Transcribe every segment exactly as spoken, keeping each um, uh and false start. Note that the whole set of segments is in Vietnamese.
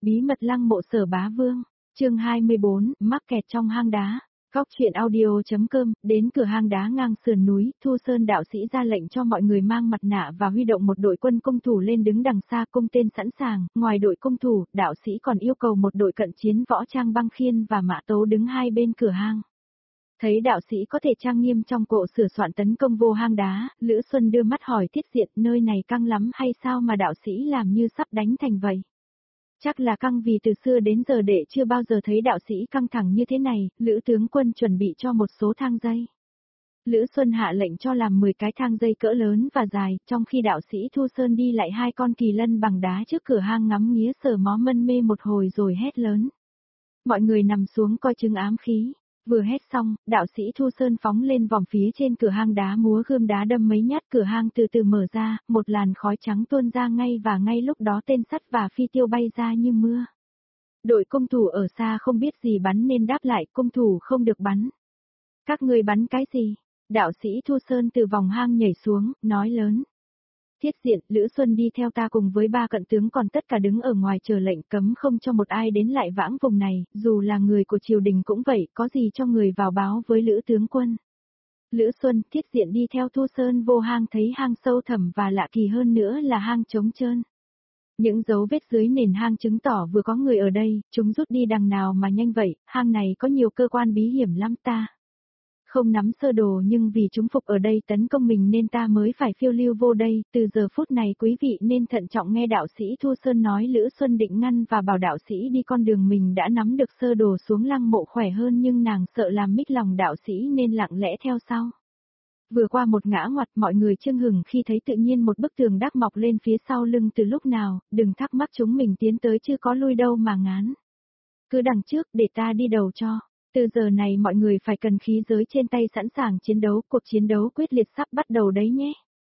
Bí mật lăng mộ Sở Bá Vương, chương hai mươi bốn, mắc kẹt trong hang đá. Góc truyện audio.com, đến cửa hang đá ngang sườn núi, Thu Sơn đạo sĩ ra lệnh cho mọi người mang mặt nạ và huy động một đội quân cung thủ lên đứng đằng xa cung tên sẵn sàng, ngoài đội cung thủ, đạo sĩ còn yêu cầu một đội cận chiến võ trang băng khiên và mã tấu đứng hai bên cửa hang. Thấy đạo sĩ có thể trang nghiêm trong cộ sửa soạn tấn công vô hang đá, Lữ Xuân đưa mắt hỏi Thiết Diện nơi này căng lắm hay sao mà đạo sĩ làm như sắp đánh thành vậy. Chắc là căng vì từ xưa đến giờ đệ chưa bao giờ thấy đạo sĩ căng thẳng như thế này, Lữ tướng quân chuẩn bị cho một số thang dây. Lữ Xuân hạ lệnh cho làm mười cái thang dây cỡ lớn và dài, trong khi đạo sĩ Thu Sơn đi lại hai con kỳ lân bằng đá trước cửa hang ngắm nghía sờ mó mân mê một hồi rồi hét lớn. Mọi người nằm xuống coi chứng ám khí. Vừa hét xong, đạo sĩ Thu Sơn phóng lên vòng phía trên cửa hang đá múa gươm đá đâm mấy nhát, cửa hang từ từ mở ra, một làn khói trắng tuôn ra ngay và ngay lúc đó tên sắt và phi tiêu bay ra như mưa. Đội cung thủ ở xa không biết gì bắn nên đáp lại, cung thủ không được bắn. Các người bắn cái gì? Đạo sĩ Thu Sơn từ vòng hang nhảy xuống, nói lớn. Thiết Diện, Lữ Xuân đi theo ta cùng với ba cận tướng còn tất cả đứng ở ngoài chờ lệnh cấm không cho một ai đến lại vãng vùng này, dù là người của triều đình cũng vậy, có gì cho người vào báo với Lữ tướng quân. Lữ Xuân, Thiết Diện đi theo Thu Sơn vô hang thấy hang sâu thẳm và lạ kỳ hơn nữa là hang trống trơn. Những dấu vết dưới nền hang chứng tỏ vừa có người ở đây, chúng rút đi đằng nào mà nhanh vậy, hang này có nhiều cơ quan bí hiểm lắm ta. Không nắm sơ đồ nhưng vì chúng phục ở đây tấn công mình nên ta mới phải phiêu lưu vô đây, từ giờ phút này quý vị nên thận trọng nghe đạo sĩ Thu Sơn nói. Lữ Xuân định ngăn và bảo đạo sĩ đi con đường mình đã nắm được sơ đồ xuống lăng mộ khỏe hơn nhưng nàng sợ làm mích lòng đạo sĩ nên lặng lẽ theo sau. Vừa qua một ngã ngoặt mọi người chưng hừng khi thấy tự nhiên một bức tường đắc mọc lên phía sau lưng từ lúc nào, đừng thắc mắc chúng mình tiến tới chưa có lui đâu mà ngán. Cứ đằng trước để ta đi đầu cho. Từ giờ này mọi người phải cần khí giới trên tay sẵn sàng chiến đấu, cuộc chiến đấu quyết liệt sắp bắt đầu đấy nhé.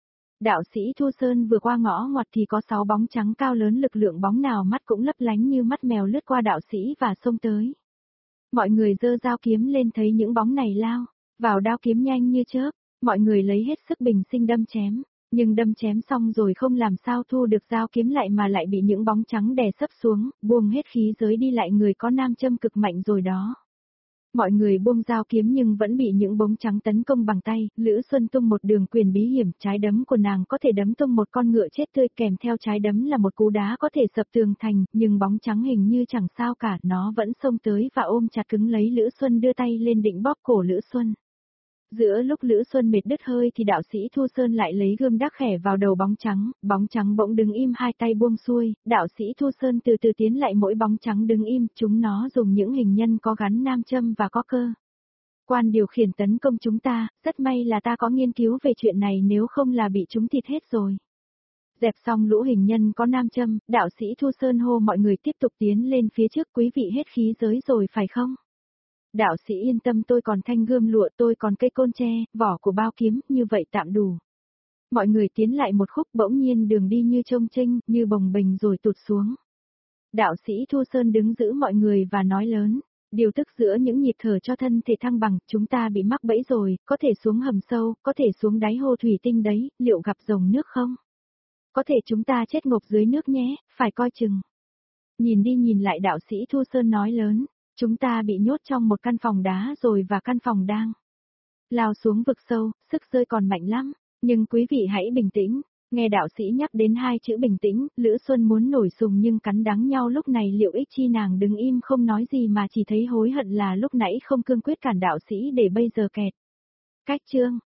Đạo sĩ Thu Sơn vừa qua ngõ ngoặt thì có sáu bóng trắng cao lớn, lực lượng bóng nào mắt cũng lấp lánh như mắt mèo lướt qua đạo sĩ và xông tới. Mọi người giơ dao kiếm lên thấy những bóng này lao, vào đao kiếm nhanh như chớp, mọi người lấy hết sức bình sinh đâm chém, nhưng đâm chém xong rồi không làm sao thu được dao kiếm lại mà lại bị những bóng trắng đè sấp xuống, buông hết khí giới đi lại người có nam châm cực mạnh rồi đó. Mọi người buông dao kiếm nhưng vẫn bị những bóng trắng tấn công bằng tay, Lữ Xuân tung một đường quyền bí hiểm, trái đấm của nàng có thể đấm tung một con ngựa chết tươi, kèm theo trái đấm là một cú đá có thể sập tường thành, nhưng bóng trắng hình như chẳng sao cả, nó vẫn xông tới và ôm chặt cứng lấy Lữ Xuân, đưa tay lên định bóp cổ Lữ Xuân. Giữa lúc Lữ Xuân mệt đứt hơi thì đạo sĩ Thu Sơn lại lấy gươm đắc khẻ vào đầu bóng trắng, bóng trắng bỗng đứng im hai tay buông xuôi, đạo sĩ Thu Sơn từ từ tiến lại mỗi bóng trắng đứng im, chúng nó dùng những hình nhân có gắn nam châm và có cơ quan điều khiển tấn công chúng ta, rất may là ta có nghiên cứu về chuyện này nếu không là bị chúng thịt hết rồi. Dẹp xong lũ hình nhân có nam châm, đạo sĩ Thu Sơn hô mọi người tiếp tục tiến lên phía trước, quý vị hết khí giới rồi phải không? Đạo sĩ yên tâm, tôi còn thanh gươm lụa, tôi còn cây côn tre, vỏ của bao kiếm, như vậy tạm đủ. Mọi người tiến lại một khúc, bỗng nhiên đường đi như trông chênh, như bồng bềnh rồi tụt xuống. Đạo sĩ Thu Sơn đứng giữ mọi người và nói lớn, điều tức giữa những nhịp thở cho thân thể thăng bằng, chúng ta bị mắc bẫy rồi, có thể xuống hầm sâu, có thể xuống đáy hồ thủy tinh đấy, liệu gặp rồng nước không? Có thể chúng ta chết ngộp dưới nước nhé, phải coi chừng. Nhìn đi nhìn lại đạo sĩ Thu Sơn nói lớn. Chúng ta bị nhốt trong một căn phòng đá rồi và căn phòng đang lao xuống vực sâu, sức rơi còn mạnh lắm, nhưng quý vị hãy bình tĩnh. Nghe đạo sĩ nhắc đến hai chữ bình tĩnh, Lữ Xuân muốn nổi sùng nhưng cắn đắng nhau lúc này liệu ích chi, nàng đứng im không nói gì mà chỉ thấy hối hận là lúc nãy không cương quyết cản đạo sĩ để bây giờ kẹt. Cách chương